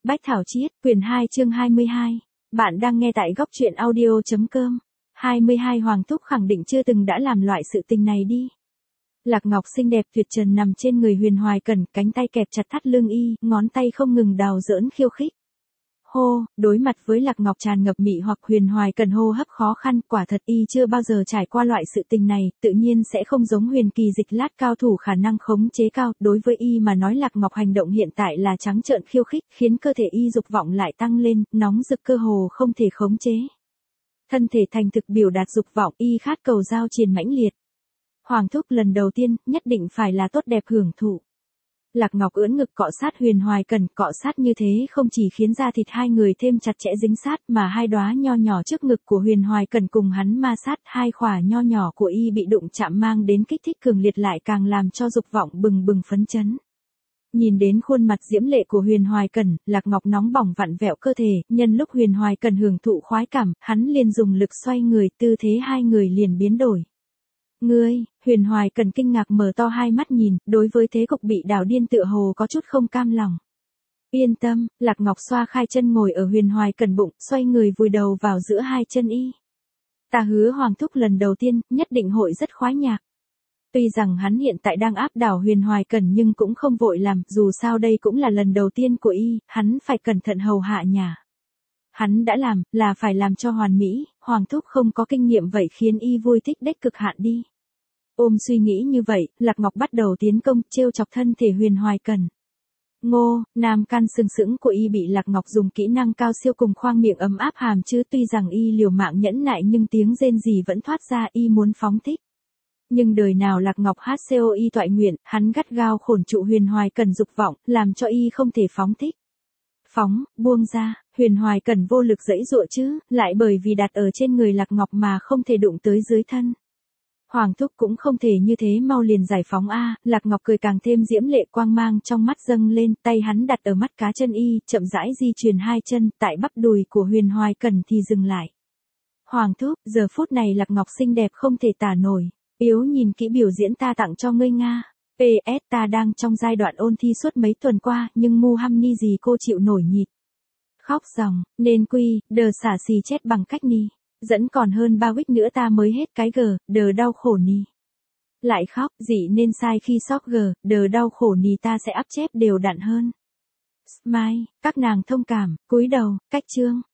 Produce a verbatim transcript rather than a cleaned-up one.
Bách Thảo Chiết, quyển hai chương hai mươi hai. Bạn đang nghe tại góc truyện audio.com. hai mươi hai Hoàng Thúc khẳng định chưa từng đã làm loại sự tình này đi. Lạc Ngọc xinh đẹp tuyệt trần nằm trên người Huyền Hoài Cẩn, cánh tay kẹp chặt thắt lưng y, ngón tay không ngừng đào giỡn khiêu khích. Hô, đối mặt với Lạc Ngọc tràn ngập mị hoặc Huyền Hoài Cẩn hô hấp khó khăn, quả thật y chưa bao giờ trải qua loại sự tình này, tự nhiên sẽ không giống Huyền Kỳ Dịch Lát cao thủ khả năng khống chế cao, đối với y mà nói Lạc Ngọc hành động hiện tại là trắng trợn khiêu khích, khiến cơ thể y dục vọng lại tăng lên, nóng rực cơ hồ không thể khống chế. Thân thể thành thực biểu đạt dục vọng, y khát cầu giao triền mãnh liệt. Hoàng Thúc lần đầu tiên, nhất định phải là tốt đẹp hưởng thụ. Lạc Ngọc ưỡn ngực cọ sát Huyền Hoài Cẩn, cọ sát như thế không chỉ khiến da thịt hai người thêm chặt chẽ dính sát mà hai đóa nho nhỏ trước ngực của Huyền Hoài Cẩn cùng hắn ma sát, hai khỏa nho nhỏ của y bị đụng chạm mang đến kích thích cường liệt lại càng làm cho dục vọng bừng bừng phấn chấn. Nhìn đến khuôn mặt diễm lệ của Huyền Hoài Cẩn, Lạc Ngọc nóng bỏng vặn vẹo cơ thể, nhân lúc Huyền Hoài Cẩn hưởng thụ khoái cảm, hắn liền dùng lực xoay người, tư thế hai người liền biến đổi. Ngươi, Huyền Hoài Cẩn kinh ngạc mở to hai mắt nhìn, đối với thế cục bị đảo điên tựa hồ có chút không cam lòng. Yên tâm, Lạc Ngọc xoa khai chân ngồi ở Huyền Hoài Cẩn bụng, xoay người vùi đầu vào giữa hai chân y. Ta hứa Hoàng Thúc lần đầu tiên, nhất định hội rất khoái nhạc. Tuy rằng hắn hiện tại đang áp đảo Huyền Hoài Cẩn nhưng cũng không vội làm, dù sao đây cũng là lần đầu tiên của y, hắn phải cẩn thận hầu hạ nhà. Hắn đã làm, là phải làm cho hoàn mỹ, Hoàng Thúc không có kinh nghiệm vậy khiến y vui thích đếch cực hạn đi. Ôm suy nghĩ như vậy, Lạc Ngọc bắt đầu tiến công, trêu chọc thân thể Huyền Hoài Cẩn. Ngô, nam can sừng sững của y bị Lạc Ngọc dùng kỹ năng cao siêu cùng khoang miệng ấm áp hàm chứ tuy rằng y liều mạng nhẫn nại nhưng tiếng rên rỉ vẫn thoát ra, y muốn phóng thích. Nhưng đời nào Lạc Ngọc hát co y toại nguyện, hắn gắt gao khổn trụ Huyền Hoài Cẩn dục vọng, làm cho y không thể phóng thích. Phóng, buông ra, Huyền Hoài Cẩn vô lực giãy giụa chứ, lại bởi vì đặt ở trên người Lạc Ngọc mà không thể đụng tới dưới thân. Hoàng Thúc cũng không thể như thế mau liền giải phóng a, à, Lạc Ngọc cười càng thêm diễm lệ, quang mang trong mắt dâng lên, tay hắn đặt ở mắt cá chân y, chậm rãi di chuyển hai chân, tại bắp đùi của Huyền Hoài Cẩn thì dừng lại. Hoàng Thúc, giờ phút này Lạc Ngọc xinh đẹp không thể tả nổi, yếu nhìn kỹ biểu diễn ta tặng cho ngươi Nga. pê ét ta đang trong giai đoạn ôn thi suốt mấy tuần qua, nhưng mu hăm ni gì cô chịu nổi nhịp. Khóc ròng, nên quy, đờ xả xì chết bằng cách ni. Dẫn còn hơn ba week nữa ta mới hết cái gờ, đờ đau khổ ni. Lại khóc, dị nên sai khi sóc gờ, đờ đau khổ ni ta sẽ áp chép đều đặn hơn. Smile, các nàng thông cảm, cúi đầu, cách chương.